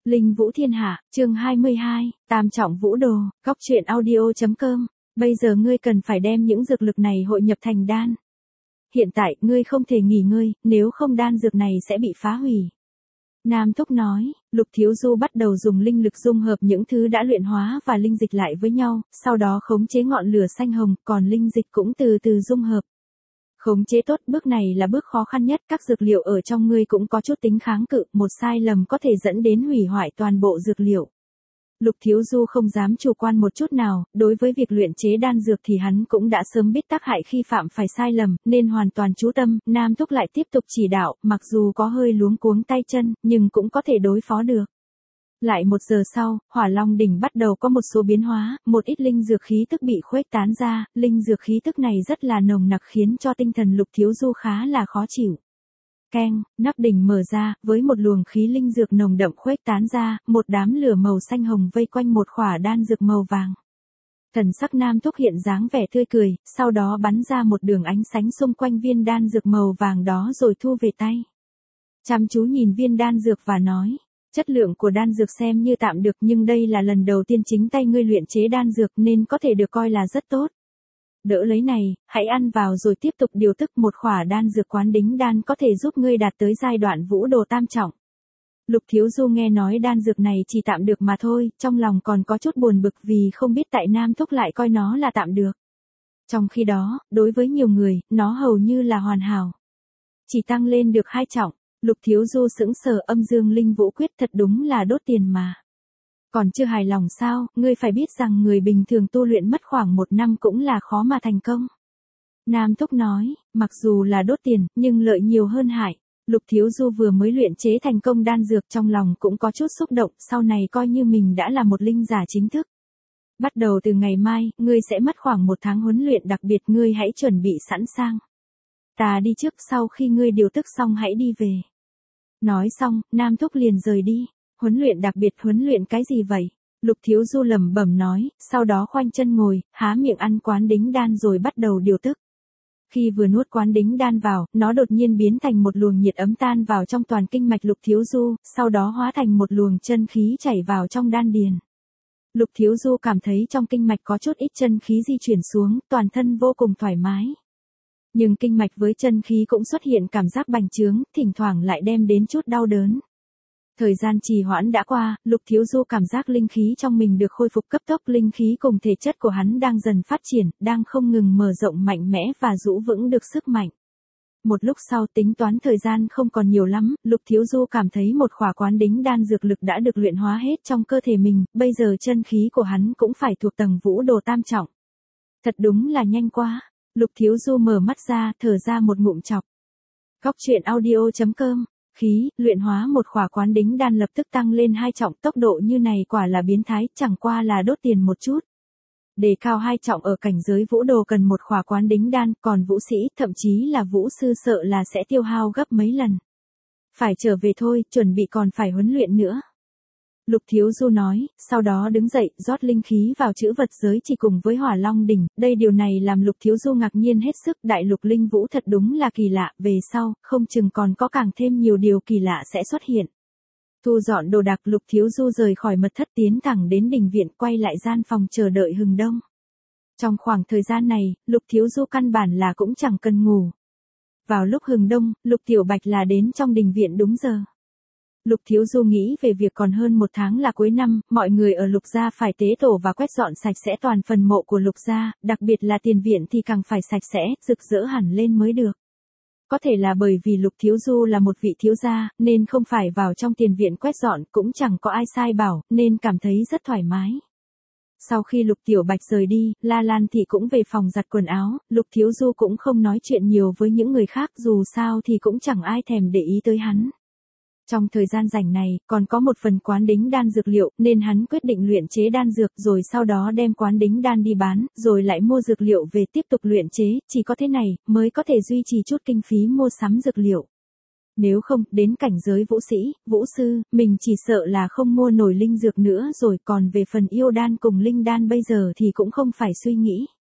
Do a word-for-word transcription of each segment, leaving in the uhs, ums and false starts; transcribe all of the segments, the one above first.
Linh Vũ Thiên Hạ, chương hai mươi hai, Tam Trọng Vũ Đồ, Góc Truyện Audio.com. Bây giờ ngươi cần phải đem những dược lực này hội nhập thành đan. Hiện tại, ngươi không thể nghỉ ngơi, nếu không đan dược này sẽ bị phá hủy. Nam Thúc nói, Lục Thiếu Du bắt đầu dùng linh lực dung hợp những thứ đã luyện hóa và linh dịch lại với nhau, sau đó khống chế ngọn lửa xanh hồng, còn linh dịch cũng từ từ dung hợp. Khống chế tốt, bước này là bước khó khăn nhất, các dược liệu ở trong ngươi cũng có chút tính kháng cự, một sai lầm có thể dẫn đến hủy hoại toàn bộ dược liệu. Lục Thiếu Du không dám chủ quan một chút nào, đối với việc luyện chế đan dược thì hắn cũng đã sớm biết tác hại khi phạm phải sai lầm, nên hoàn toàn chú tâm. Nam Thúc lại tiếp tục chỉ đạo, mặc dù có hơi luống cuống tay chân, nhưng cũng có thể đối phó được. Lại một giờ sau, Hỏa Long đỉnh bắt đầu có một số biến hóa, một ít linh dược khí tức bị khuếch tán ra, linh dược khí tức này rất là nồng nặc khiến cho tinh thần Lục Thiếu Du khá là khó chịu. Keng, nắp đỉnh mở ra, với một luồng khí linh dược nồng đậm khuếch tán ra, một đám lửa màu xanh hồng vây quanh một khỏa đan dược màu vàng. Thần sắc Nam Thúc hiện dáng vẻ tươi cười, sau đó bắn ra một đường ánh sáng xung quanh viên đan dược màu vàng đó rồi thu về tay. Chăm chú nhìn viên đan dược và nói, chất lượng của đan dược xem như tạm được nhưng đây là lần đầu tiên chính tay ngươi luyện chế đan dược nên có thể được coi là rất tốt. Đỡ lấy này, hãy ăn vào rồi tiếp tục điều tức, một khỏa đan dược quán đính đan có thể giúp ngươi đạt tới giai đoạn vũ đồ tam trọng. Lục Thiếu Du nghe nói đan dược này chỉ tạm được mà thôi, trong lòng còn có chút buồn bực vì không biết tại Nam Thúc lại coi nó là tạm được. Trong khi đó, đối với nhiều người, nó hầu như là hoàn hảo. Chỉ tăng lên được hai trọng, Lục Thiếu Du sững sờ, âm dương linh vũ quyết thật đúng là đốt tiền mà. Còn chưa hài lòng sao, ngươi phải biết rằng người bình thường tu luyện mất khoảng một năm cũng là khó mà thành công. Nam Thúc nói, mặc dù là đốt tiền, nhưng lợi nhiều hơn hại. Lục Thiếu Du vừa mới luyện chế thành công đan dược trong lòng cũng có chút xúc động, sau này coi như mình đã là một linh giả chính thức. Bắt đầu từ ngày mai, ngươi sẽ mất khoảng một tháng huấn luyện đặc biệt, ngươi hãy chuẩn bị sẵn sàng. Ta đi trước, sau khi ngươi điều tức xong hãy đi về. Nói xong, Nam Thúc liền rời đi. Huấn luyện đặc biệt, huấn luyện cái gì vậy? Lục Thiếu Du lẩm bẩm nói, sau đó khoanh chân ngồi, há miệng ăn quán đính đan rồi bắt đầu điều tức. Khi vừa nuốt quán đính đan vào, nó đột nhiên biến thành một luồng nhiệt ấm tan vào trong toàn kinh mạch Lục Thiếu Du, sau đó hóa thành một luồng chân khí chảy vào trong đan điền. Lục Thiếu Du cảm thấy trong kinh mạch có chút ít chân khí di chuyển xuống, toàn thân vô cùng thoải mái. Nhưng kinh mạch với chân khí cũng xuất hiện cảm giác bành trướng, thỉnh thoảng lại đem đến chút đau đớn. Thời gian trì hoãn đã qua, Lục Thiếu Du cảm giác linh khí trong mình được khôi phục cấp tốc, linh khí cùng thể chất của hắn đang dần phát triển, đang không ngừng mở rộng mạnh mẽ và giữ vững được sức mạnh. Một lúc sau, tính toán thời gian không còn nhiều lắm, Lục Thiếu Du cảm thấy một khỏa quán đính đan dược lực đã được luyện hóa hết trong cơ thể mình, bây giờ chân khí của hắn cũng phải thuộc tầng vũ đồ tam trọng. Thật đúng là nhanh quá. Lục Thiếu Du mở mắt ra, thở ra một ngụm chọc. Góc Truyện Audio.com. Khí, luyện hóa một khỏa quán đính đan lập tức tăng lên hai trọng, tốc độ như này quả là biến thái, chẳng qua là đốt tiền một chút. Đề cao hai trọng ở cảnh giới vũ đồ cần một khỏa quán đính đan, còn vũ sĩ, thậm chí là vũ sư sợ là sẽ tiêu hao gấp mấy lần. Phải trở về thôi, chuẩn bị còn phải huấn luyện nữa. Lục Thiếu Du nói, sau đó đứng dậy, rót linh khí vào chữ vật giới chỉ cùng với Hỏa Long đỉnh, đây điều này làm Lục Thiếu Du ngạc nhiên hết sức, đại lục linh vũ thật đúng là kỳ lạ, về sau, không chừng còn có càng thêm nhiều điều kỳ lạ sẽ xuất hiện. Thu dọn đồ đạc, Lục Thiếu Du rời khỏi mật thất tiến thẳng đến đình viện, quay lại gian phòng chờ đợi hừng đông. Trong khoảng thời gian này, Lục Thiếu Du căn bản là cũng chẳng cần ngủ. Vào lúc hừng đông, Lục Tiểu Bạch là đến trong đình viện đúng giờ. Lục Thiếu Du nghĩ về việc còn hơn một tháng là cuối năm, mọi người ở Lục gia phải tế tổ và quét dọn sạch sẽ toàn phần mộ của Lục gia, đặc biệt là tiền viện thì càng phải sạch sẽ, rực rỡ hẳn lên mới được. Có thể là bởi vì Lục Thiếu Du là một vị thiếu gia, nên không phải vào trong tiền viện quét dọn, cũng chẳng có ai sai bảo, nên cảm thấy rất thoải mái. Sau khi Lục Tiểu Bạch rời đi, La Lan Thị cũng về phòng giặt quần áo, Lục Thiếu Du cũng không nói chuyện nhiều với những người khác, dù sao thì cũng chẳng ai thèm để ý tới hắn. Trong thời gian rảnh này, còn có một phần quán đính đan dược liệu, nên hắn quyết định luyện chế đan dược rồi sau đó đem quán đính đan đi bán, rồi lại mua dược liệu về tiếp tục luyện chế, chỉ có thế này, mới có thể duy trì chút kinh phí mua sắm dược liệu. Nếu không, đến cảnh giới vũ sĩ, vũ sư, mình chỉ sợ là không mua nổi linh dược nữa rồi, còn về phần yêu đan cùng linh đan bây giờ thì cũng không phải suy nghĩ.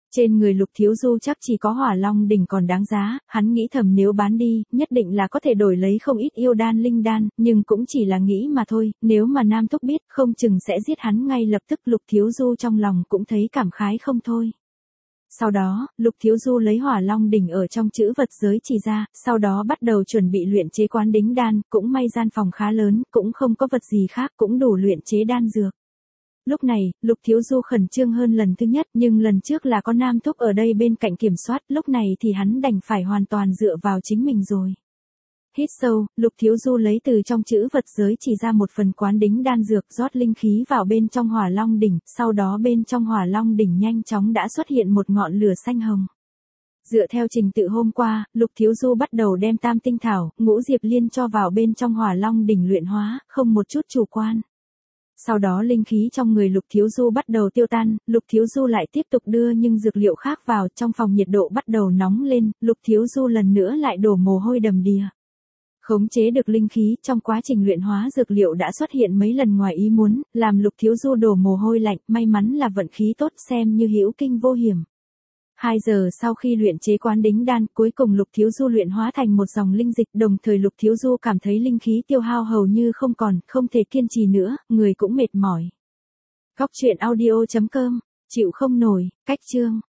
Trên người Lục Thiếu Du chắc chỉ có Hỏa Long đỉnh còn đáng giá, hắn nghĩ thầm nếu bán đi, nhất định là có thể đổi lấy không ít yêu đan linh đan, nhưng cũng chỉ là nghĩ mà thôi, nếu mà Nam Thúc biết, không chừng sẽ giết hắn ngay lập tức. Lục Thiếu Du trong lòng cũng thấy cảm khái không thôi. Sau đó, Lục Thiếu Du lấy Hỏa Long đỉnh ở trong chữ vật giới chỉ ra, sau đó bắt đầu chuẩn bị luyện chế quán đính đan, cũng may gian phòng khá lớn, cũng không có vật gì khác, cũng đủ luyện chế đan dược. Lúc này, Lục Thiếu Du khẩn trương hơn lần thứ nhất, nhưng lần trước là có Nam Thúc ở đây bên cạnh kiểm soát, lúc này thì hắn đành phải hoàn toàn dựa vào chính mình rồi. Hít sâu, Lục Thiếu Du lấy từ trong chữ vật giới chỉ ra một phần quán đính đan dược, rót linh khí vào bên trong Hỏa Long đỉnh, sau đó bên trong Hỏa Long đỉnh nhanh chóng đã xuất hiện một ngọn lửa xanh hồng. Dựa theo trình tự hôm qua, Lục Thiếu Du bắt đầu đem Tam Tinh Thảo, Ngũ Diệp Liên cho vào bên trong Hỏa Long đỉnh luyện hóa, không một chút chủ quan. Sau đó linh khí trong người Lục Thiếu Du bắt đầu tiêu tan, Lục Thiếu Du lại tiếp tục đưa những dược liệu khác vào, trong phòng nhiệt độ bắt đầu nóng lên, Lục Thiếu Du lần nữa lại đổ mồ hôi đầm đìa. Khống chế được linh khí, trong quá trình luyện hóa dược liệu đã xuất hiện mấy lần ngoài ý muốn, làm Lục Thiếu Du đổ mồ hôi lạnh, may mắn là vận khí tốt, xem như hữu kinh vô hiểm. Hai giờ sau khi luyện chế quán đính đan, cuối cùng Lục Thiếu Du luyện hóa thành một dòng linh dịch, đồng thời Lục Thiếu Du cảm thấy linh khí tiêu hao hầu như không còn, không thể kiên trì nữa, người cũng mệt mỏi. Góc truyện audio chấm com, chịu không nổi, cách chương.